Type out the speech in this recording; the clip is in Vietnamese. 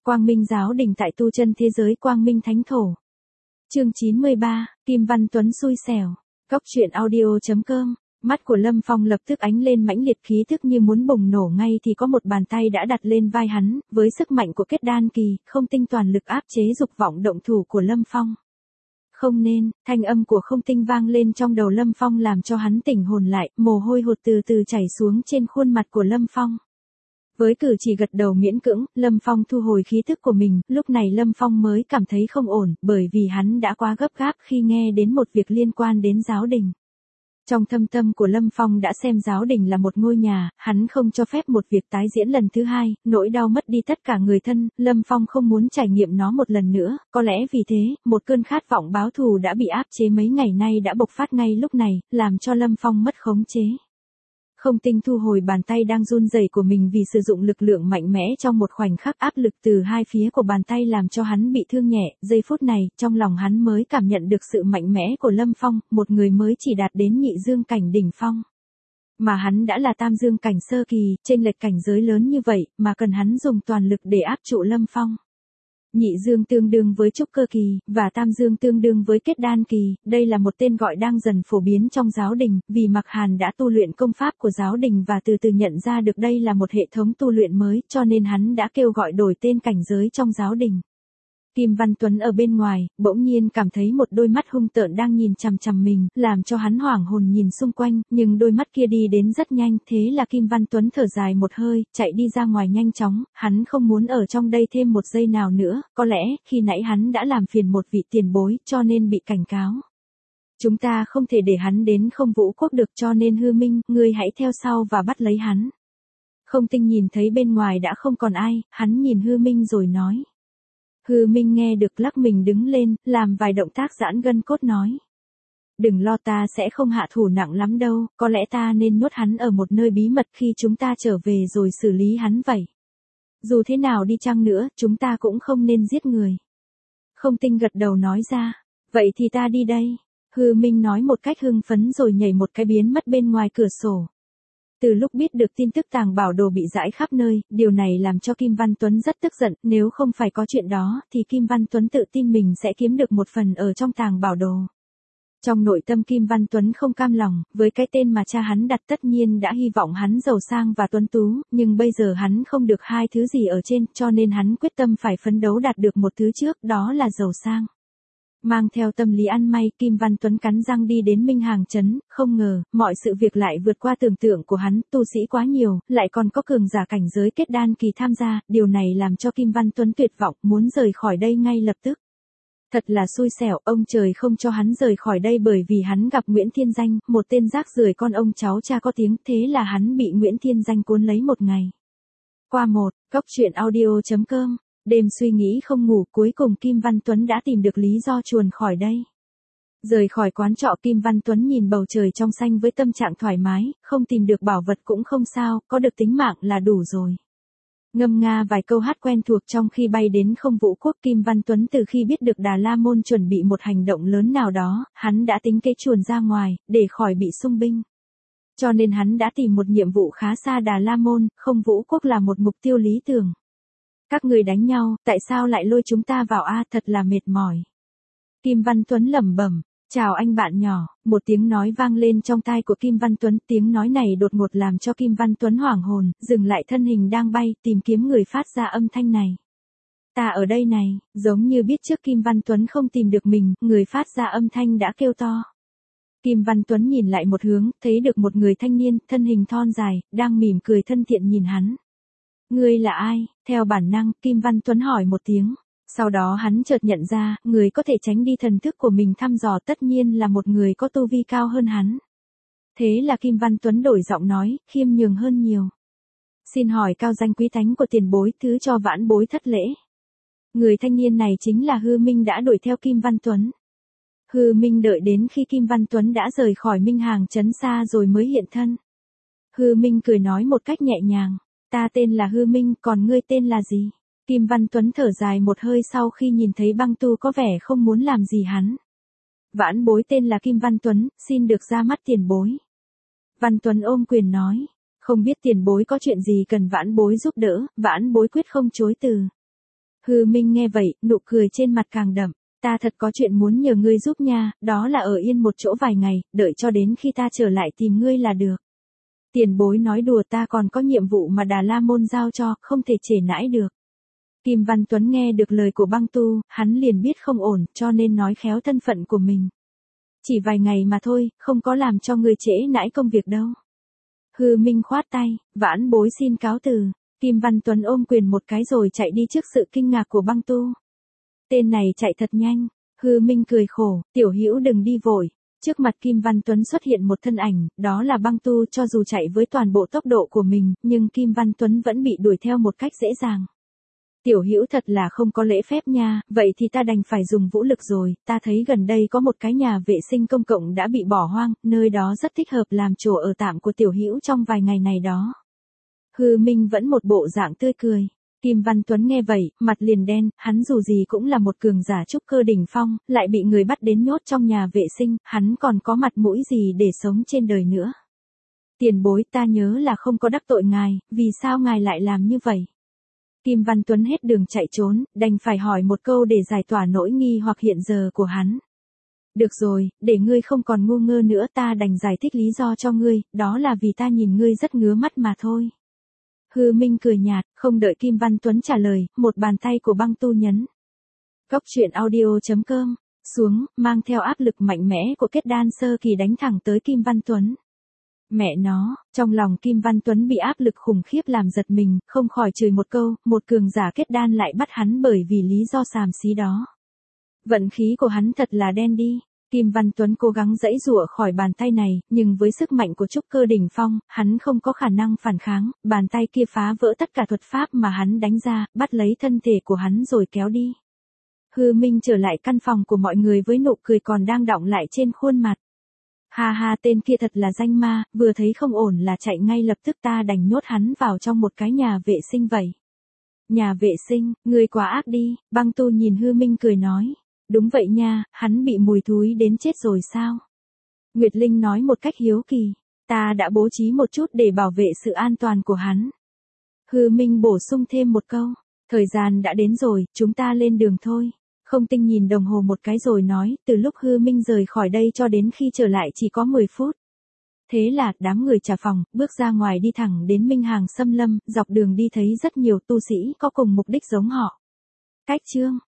Quang Minh giáo đình tại tu chân thế giới Quang Minh Thánh Thổ. Chương 93, Kim Văn Tuấn xui xẻo. Cóc truyện audio.com. Mắt của Lâm Phong lập tức ánh lên mãnh liệt khí thức như muốn bùng nổ ngay thì có một bàn tay đã đặt lên vai hắn, với sức mạnh của kết đan kỳ, không tinh toàn lực áp chế dục vọng động thủ của Lâm Phong. Không nên, thanh âm của không tinh vang lên trong đầu Lâm Phong làm cho hắn tỉnh hồn lại, mồ hôi hột từ từ chảy xuống trên khuôn mặt của Lâm Phong. Với cử chỉ gật đầu miễn cưỡng, Lâm Phong thu hồi khí thức của mình, lúc này Lâm Phong mới cảm thấy không ổn, bởi vì hắn đã quá gấp gáp khi nghe đến một việc liên quan đến giáo đình. Trong thâm tâm của Lâm Phong đã xem giáo đình là một ngôi nhà, hắn không cho phép một việc tái diễn lần thứ hai, nỗi đau mất đi tất cả người thân, Lâm Phong không muốn trải nghiệm nó một lần nữa, có lẽ vì thế, một cơn khát vọng báo thù đã bị áp chế mấy ngày nay đã bộc phát ngay lúc này, làm cho Lâm Phong mất khống chế. Không tinh thu hồi bàn tay đang run rẩy của mình vì sử dụng lực lượng mạnh mẽ trong một khoảnh khắc, áp lực từ hai phía của bàn tay làm cho hắn bị thương nhẹ, giây phút này, trong lòng hắn mới cảm nhận được sự mạnh mẽ của Lâm Phong, một người mới chỉ đạt đến nhị dương cảnh đỉnh phong. Mà hắn đã là tam dương cảnh sơ kỳ, chênh lệch cảnh giới lớn như vậy, mà cần hắn dùng toàn lực để áp trụ Lâm Phong. Nhị dương tương đương với trúc cơ kỳ, và tam dương tương đương với kết đan kỳ, đây là một tên gọi đang dần phổ biến trong giáo đình, vì Mạc Hàn đã tu luyện công pháp của giáo đình và từ từ nhận ra được đây là một hệ thống tu luyện mới, cho nên hắn đã kêu gọi đổi tên cảnh giới trong giáo đình. Kim Văn Tuấn ở bên ngoài, bỗng nhiên cảm thấy một đôi mắt hung tợn đang nhìn chằm chằm mình, làm cho hắn hoảng hồn nhìn xung quanh, nhưng đôi mắt kia đi đến rất nhanh, thế là Kim Văn Tuấn thở dài một hơi, chạy đi ra ngoài nhanh chóng, hắn không muốn ở trong đây thêm một giây nào nữa, có lẽ, khi nãy hắn đã làm phiền một vị tiền bối, cho nên bị cảnh cáo. Chúng ta không thể để hắn đến Không Vũ Quốc được, cho nên Hư Minh, ngươi hãy theo sau và bắt lấy hắn. Không tinh nhìn thấy bên ngoài đã không còn ai, hắn nhìn Hư Minh rồi nói. Hư Minh nghe được lắc mình đứng lên, làm vài động tác giãn gân cốt nói. Đừng lo, ta sẽ không hạ thủ nặng lắm đâu, có lẽ ta nên nhốt hắn ở một nơi bí mật khi chúng ta trở về rồi xử lý hắn vậy. Dù thế nào đi chăng nữa, chúng ta cũng không nên giết người. Không tinh gật đầu nói ra, vậy thì ta đi đây. Hư Minh nói một cách hưng phấn rồi nhảy một cái biến mất bên ngoài cửa sổ. Từ lúc biết được tin tức tàng bảo đồ bị rải khắp nơi, điều này làm cho Kim Văn Tuấn rất tức giận, nếu không phải có chuyện đó, thì Kim Văn Tuấn tự tin mình sẽ kiếm được một phần ở trong tàng bảo đồ. Trong nội tâm Kim Văn Tuấn không cam lòng, với cái tên mà cha hắn đặt tất nhiên đã hy vọng hắn giàu sang và tuấn tú, nhưng bây giờ hắn không được hai thứ gì ở trên, cho nên hắn quyết tâm phải phấn đấu đạt được một thứ trước, đó là giàu sang. Mang theo tâm lý ăn may, Kim Văn Tuấn cắn răng đi đến Minh Hàng Trấn, không ngờ, mọi sự việc lại vượt qua tưởng tượng của hắn, tu sĩ quá nhiều, lại còn có cường giả cảnh giới kết đan kỳ tham gia, điều này làm cho Kim Văn Tuấn tuyệt vọng, muốn rời khỏi đây ngay lập tức. Thật là xui xẻo, ông trời không cho hắn rời khỏi đây bởi vì hắn gặp Nguyễn Thiên Danh, một tên rác rưởi con ông cháu cha có tiếng, thế là hắn bị Nguyễn Thiên Danh cuốn lấy một ngày. Qua một, cóc truyện audio.com. Đêm suy nghĩ không ngủ, cuối cùng Kim Văn Tuấn đã tìm được lý do chuồn khỏi đây. Rời khỏi quán trọ, Kim Văn Tuấn nhìn bầu trời trong xanh với tâm trạng thoải mái, không tìm được bảo vật cũng không sao, có được tính mạng là đủ rồi. Ngâm nga vài câu hát quen thuộc trong khi bay đến Không Vũ Quốc. Kim Văn Tuấn từ khi biết được Đà La Môn chuẩn bị một hành động lớn nào đó, hắn đã tính kế chuồn ra ngoài, để khỏi bị xung binh. Cho nên hắn đã tìm một nhiệm vụ khá xa Đà La Môn, Không Vũ Quốc là một mục tiêu lý tưởng. Các người đánh nhau, tại sao lại lôi chúng ta vào a, thật là mệt mỏi. Kim Văn Tuấn lẩm bẩm, chào anh bạn nhỏ, một tiếng nói vang lên trong tai của Kim Văn Tuấn, tiếng nói này đột ngột làm cho Kim Văn Tuấn hoảng hồn, dừng lại thân hình đang bay, tìm kiếm người phát ra âm thanh này. Ta ở đây này, giống như biết trước Kim Văn Tuấn không tìm được mình, người phát ra âm thanh đã kêu to. Kim Văn Tuấn nhìn lại một hướng, thấy được một người thanh niên, thân hình thon dài, đang mỉm cười thân thiện nhìn hắn. Ngươi là ai? Theo bản năng, Kim Văn Tuấn hỏi một tiếng. Sau đó hắn chợt nhận ra, người có thể tránh đi thần thức của mình thăm dò tất nhiên là một người có tu vi cao hơn hắn. Thế là Kim Văn Tuấn đổi giọng nói, khiêm nhường hơn nhiều. Xin hỏi cao danh quý thánh của tiền bối, thứ cho vãn bối thất lễ. Người thanh niên này chính là Hư Minh đã đuổi theo Kim Văn Tuấn. Hư Minh đợi đến khi Kim Văn Tuấn đã rời khỏi Minh Hàng Trấn xa rồi mới hiện thân. Hư Minh cười nói một cách nhẹ nhàng. Ta tên là Hư Minh, còn ngươi tên là gì? Kim Văn Tuấn thở dài một hơi sau khi nhìn thấy băng tu có vẻ không muốn làm gì hắn. Vãn bối tên là Kim Văn Tuấn, xin được ra mắt tiền bối. Văn Tuấn ôm quyền nói, không biết tiền bối có chuyện gì cần vãn bối giúp đỡ, vãn bối quyết không chối từ. Hư Minh nghe vậy, nụ cười trên mặt càng đậm. Ta thật có chuyện muốn nhờ ngươi giúp nha, đó là ở yên một chỗ vài ngày, đợi cho đến khi ta trở lại tìm ngươi là được. Tiền bối nói đùa, ta còn có nhiệm vụ mà Đà La Môn giao cho, không thể trễ nãi được. Kim Văn Tuấn nghe được lời của Băng Tu, hắn liền biết không ổn, cho nên nói khéo thân phận của mình. Chỉ vài ngày mà thôi, không có làm cho ngươi trễ nãi công việc đâu. Hư Minh khoát tay, vãn bối xin cáo từ. Kim Văn Tuấn ôm quyền một cái rồi chạy đi trước sự kinh ngạc của Băng Tu. Tên này chạy thật nhanh. Hư Minh cười khổ, tiểu hữu đừng đi vội. Trước mặt Kim Văn Tuấn xuất hiện một thân ảnh, đó là Băng Tu. Cho dù chạy với toàn bộ tốc độ của mình, nhưng Kim Văn Tuấn vẫn bị đuổi theo một cách dễ dàng. Tiểu hữu thật là không có lễ phép nha, vậy thì ta đành phải dùng vũ lực rồi, ta thấy gần đây có một cái nhà vệ sinh công cộng đã bị bỏ hoang, nơi đó rất thích hợp làm chỗ ở tạm của tiểu hữu trong vài ngày này đó. Hư Minh vẫn một bộ dạng tươi cười. Kim Văn Tuấn nghe vậy, mặt liền đen, hắn dù gì cũng là một cường giả trúc cơ đỉnh phong, lại bị người bắt đến nhốt trong nhà vệ sinh, hắn còn có mặt mũi gì để sống trên đời nữa. Tiền bối, ta nhớ là không có đắc tội ngài, vì sao ngài lại làm như vậy? Kim Văn Tuấn hết đường chạy trốn, đành phải hỏi một câu để giải tỏa nỗi nghi hoặc hiện giờ của hắn. Được rồi, để ngươi không còn ngu ngơ nữa, ta đành giải thích lý do cho ngươi, đó là vì ta nhìn ngươi rất ngứa mắt mà thôi. Hư Minh cười nhạt, không đợi Kim Văn Tuấn trả lời, một bàn tay của Băng Tu nhấn. Góc truyện audio.com, xuống, mang theo áp lực mạnh mẽ của kết đan sơ kỳ đánh thẳng tới Kim Văn Tuấn. Mẹ nó, trong lòng Kim Văn Tuấn bị áp lực khủng khiếp làm giật mình, không khỏi chửi một câu, một cường giả kết đan lại bắt hắn bởi vì lý do xàm xí đó. Vận khí của hắn thật là đen đi. Kim Văn Tuấn cố gắng giãy giụa khỏi bàn tay này, nhưng với sức mạnh của trúc cơ đỉnh phong, hắn không có khả năng phản kháng, bàn tay kia phá vỡ tất cả thuật pháp mà hắn đánh ra, bắt lấy thân thể của hắn rồi kéo đi. Hư Minh trở lại căn phòng của mọi người với nụ cười còn đang đọng lại trên khuôn mặt. Ha ha, tên kia thật là danh ma, vừa thấy không ổn là chạy ngay lập tức, ta đành nhốt hắn vào trong một cái nhà vệ sinh vậy. Nhà vệ sinh, ngươi quá ác đi, Băng Tu nhìn Hư Minh cười nói. Đúng vậy nha, hắn bị mùi thúi đến chết rồi sao? Nguyệt Linh nói một cách hiếu kỳ, ta đã bố trí một chút để bảo vệ sự an toàn của hắn. Hư Minh bổ sung thêm một câu, thời gian đã đến rồi, chúng ta lên đường thôi. Không Tinh nhìn đồng hồ một cái rồi nói, từ lúc Hư Minh rời khỏi đây cho đến khi trở lại chỉ có 10 phút. Thế là, đám người trả phòng, bước ra ngoài đi thẳng đến Minh Hàng Xâm Lâm, dọc đường đi thấy rất nhiều tu sĩ có cùng mục đích giống họ. Cách chương